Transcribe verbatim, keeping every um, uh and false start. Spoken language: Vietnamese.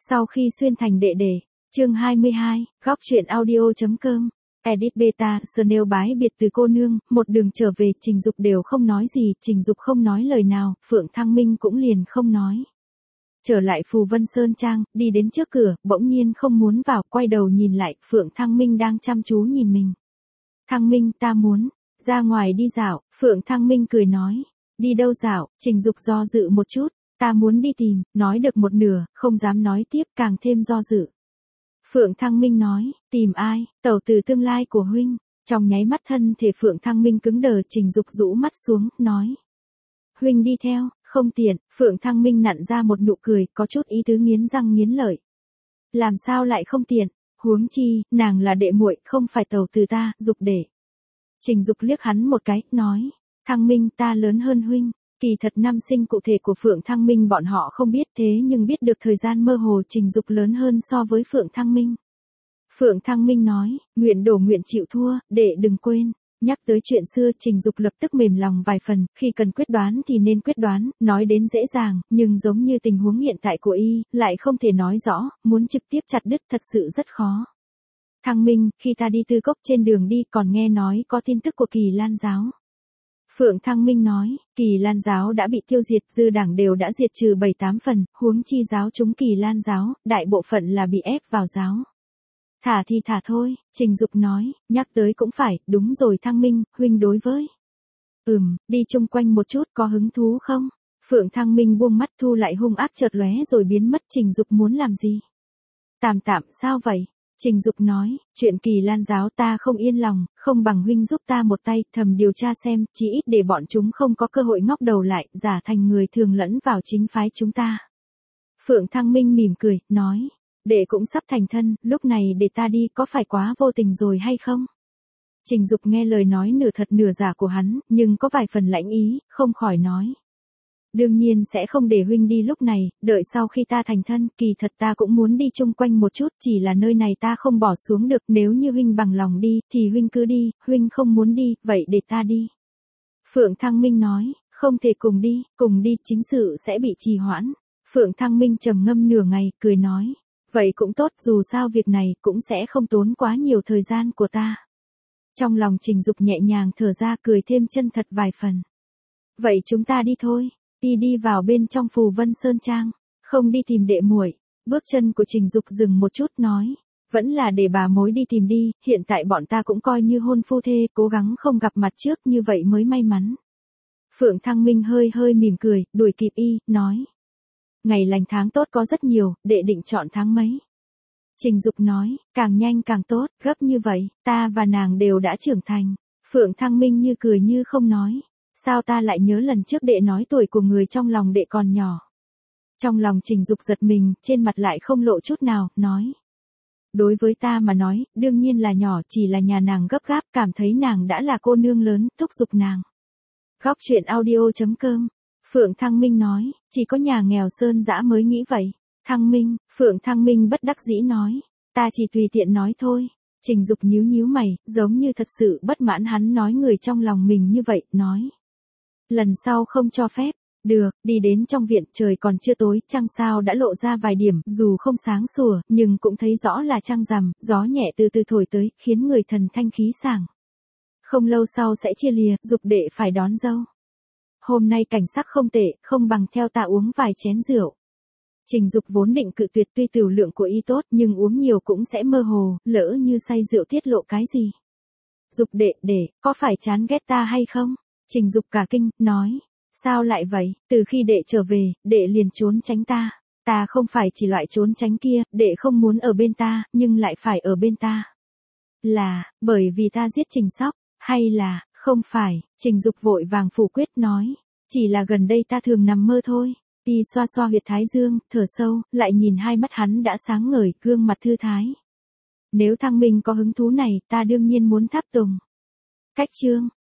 Sau khi xuyên thành đệ đệ, chương hai mươi hai, góc truyện audio.com, edit beta, Snail bái biệt từ cô nương, một đường trở về, Trình Dục đều không nói gì, Trình Dục không nói lời nào, Phượng Thăng Minh cũng liền không nói. Trở lại Phù Vân Sơn Trang, đi đến trước cửa, bỗng nhiên không muốn vào, quay đầu nhìn lại, Phượng Thăng Minh đang chăm chú nhìn mình. Thăng Minh, ta muốn ra ngoài đi dạo, Phượng Thăng Minh cười nói. Đi đâu dạo? Trình Dục do dự một chút. Ta muốn đi tìm, nói được một nửa, không dám nói tiếp, càng thêm do dự. Phượng Thăng Minh nói, tìm ai? Tẩu tử tương lai của huynh. Trong nháy mắt thân thể Phượng Thăng Minh cứng đờ, Trình Dục rũ mắt xuống, nói. Huynh đi theo, không tiện. Phượng Thăng Minh nặn ra một nụ cười, có chút ý tứ nghiến răng nghiến lợi. Làm sao lại không tiện? Huống chi, nàng là đệ muội, không phải tẩu tử ta, Dục đệ. Trình Dục liếc hắn một cái, nói. Thăng Minh, ta lớn hơn huynh. Kỳ thật năm sinh cụ thể của Phượng Thăng Minh bọn họ không biết, thế nhưng biết được thời gian mơ hồ Trình Dục lớn hơn so với Phượng Thăng Minh. Phượng Thăng Minh nói, nguyện đổ nguyện chịu thua, đệ đừng quên. Nhắc tới chuyện xưa, Trình Dục lập tức mềm lòng vài phần, khi cần quyết đoán thì nên quyết đoán, nói đến dễ dàng, nhưng giống như tình huống hiện tại của y, lại không thể nói rõ, muốn trực tiếp chặt đứt thật sự rất khó. Thăng Minh, khi ta đi Tư Cốc trên đường đi còn nghe nói có tin tức của Kỳ Lan giáo. Phượng Thăng Minh nói, Kỳ Lan giáo đã bị tiêu diệt, dư đảng đều đã diệt trừ bảy tám phần, huống chi giáo chúng Kỳ Lan giáo, đại bộ phận là bị ép vào giáo. Thả thì thả thôi, Trình Dục nói, nhắc tới cũng phải, đúng rồi Thăng Minh, huynh đối với. Ừm, đi chung quanh một chút, có hứng thú không? Phượng Thăng Minh buông mắt thu lại hung ác chợt lóe rồi biến mất. Trình Dục muốn làm gì? Tạm tạm, sao vậy? Trình Dục nói, chuyện Kỳ Lan giáo ta không yên lòng, không bằng huynh giúp ta một tay, thầm điều tra xem, chỉ ít để bọn chúng không có cơ hội ngóc đầu lại, giả thành người thường lẫn vào chính phái chúng ta. Phượng Thăng Minh mỉm cười, nói, đệ cũng sắp thành thân, lúc này để ta đi có phải quá vô tình rồi hay không? Trình Dục nghe lời nói nửa thật nửa giả của hắn, nhưng có vài phần lãnh ý, không khỏi nói. Đương nhiên sẽ không để huynh đi lúc này, đợi sau khi ta thành thân, kỳ thật ta cũng muốn đi chung quanh một chút, chỉ là nơi này ta không bỏ xuống được, nếu như huynh bằng lòng đi, thì huynh cứ đi, huynh không muốn đi, vậy để ta đi. Phượng Thăng Minh nói, không thể cùng đi, cùng đi chính sự sẽ bị trì hoãn. Phượng Thăng Minh trầm ngâm nửa ngày, cười nói, vậy cũng tốt, dù sao việc này cũng sẽ không tốn quá nhiều thời gian của ta. Trong lòng Trình Dục nhẹ nhàng thở ra, cười thêm chân thật vài phần. Vậy chúng ta đi thôi. Y đi vào bên trong Phù Vân Sơn Trang, không đi tìm đệ muội. Bước chân của Trình Dục dừng một chút nói, vẫn là để bà mối đi tìm đi, hiện tại bọn ta cũng coi như hôn phu thê, cố gắng không gặp mặt trước như vậy mới may mắn. Phượng Thăng Minh hơi hơi mỉm cười, đuổi kịp y, nói. Ngày lành tháng tốt có rất nhiều, đệ định chọn tháng mấy? Trình Dục nói, càng nhanh càng tốt, gấp như vậy, ta và nàng đều đã trưởng thành. Phượng Thăng Minh như cười như không nói. Sao ta lại nhớ lần trước đệ nói tuổi của người trong lòng đệ còn nhỏ. Trong lòng Trình Dục giật mình, trên mặt lại không lộ chút nào, nói. Đối với ta mà nói, đương nhiên là nhỏ, chỉ là nhà nàng gấp gáp, cảm thấy nàng đã là cô nương lớn, thúc giục nàng. Góc truyện audio.com, Phượng Thăng Minh nói, chỉ có nhà nghèo sơn dã mới nghĩ vậy. Thăng Minh, Phượng Thăng Minh bất đắc dĩ nói, ta chỉ tùy tiện nói thôi. Trình Dục nhíu nhíu mày, giống như thật sự bất mãn hắn nói người trong lòng mình như vậy, nói. Lần sau không cho phép. Được, đi đến trong viện, trời còn chưa tối, trăng sao đã lộ ra vài điểm, dù không sáng sủa, nhưng cũng thấy rõ là trăng rằm, gió nhẹ từ từ thổi tới, khiến người thần thanh khí sảng. Không lâu sau sẽ chia lìa, Dục đệ phải đón dâu. Hôm nay cảnh sắc không tệ, không bằng theo ta uống vài chén rượu. Trình Dục vốn định cự tuyệt, tuy tiểu lượng của y tốt, nhưng uống nhiều cũng sẽ mơ hồ, lỡ như say rượu tiết lộ cái gì. Dục đệ, đệ, có phải chán ghét ta hay không? Trình Dục cả kinh, nói, sao lại vậy, từ khi đệ trở về, đệ liền trốn tránh ta. Ta không phải chỉ loại trốn tránh kia, đệ không muốn ở bên ta, nhưng lại phải ở bên ta. Là, bởi vì ta giết Trình Sóc, hay là, không phải, Trình Dục vội vàng phủ quyết nói, chỉ là gần đây ta thường nằm mơ thôi. Y xoa xoa huyệt thái dương, thở sâu, lại nhìn hai mắt hắn đã sáng ngời, gương mặt thư thái. Nếu Thăng Minh có hứng thú này, ta đương nhiên muốn tháp tùng. Cách chương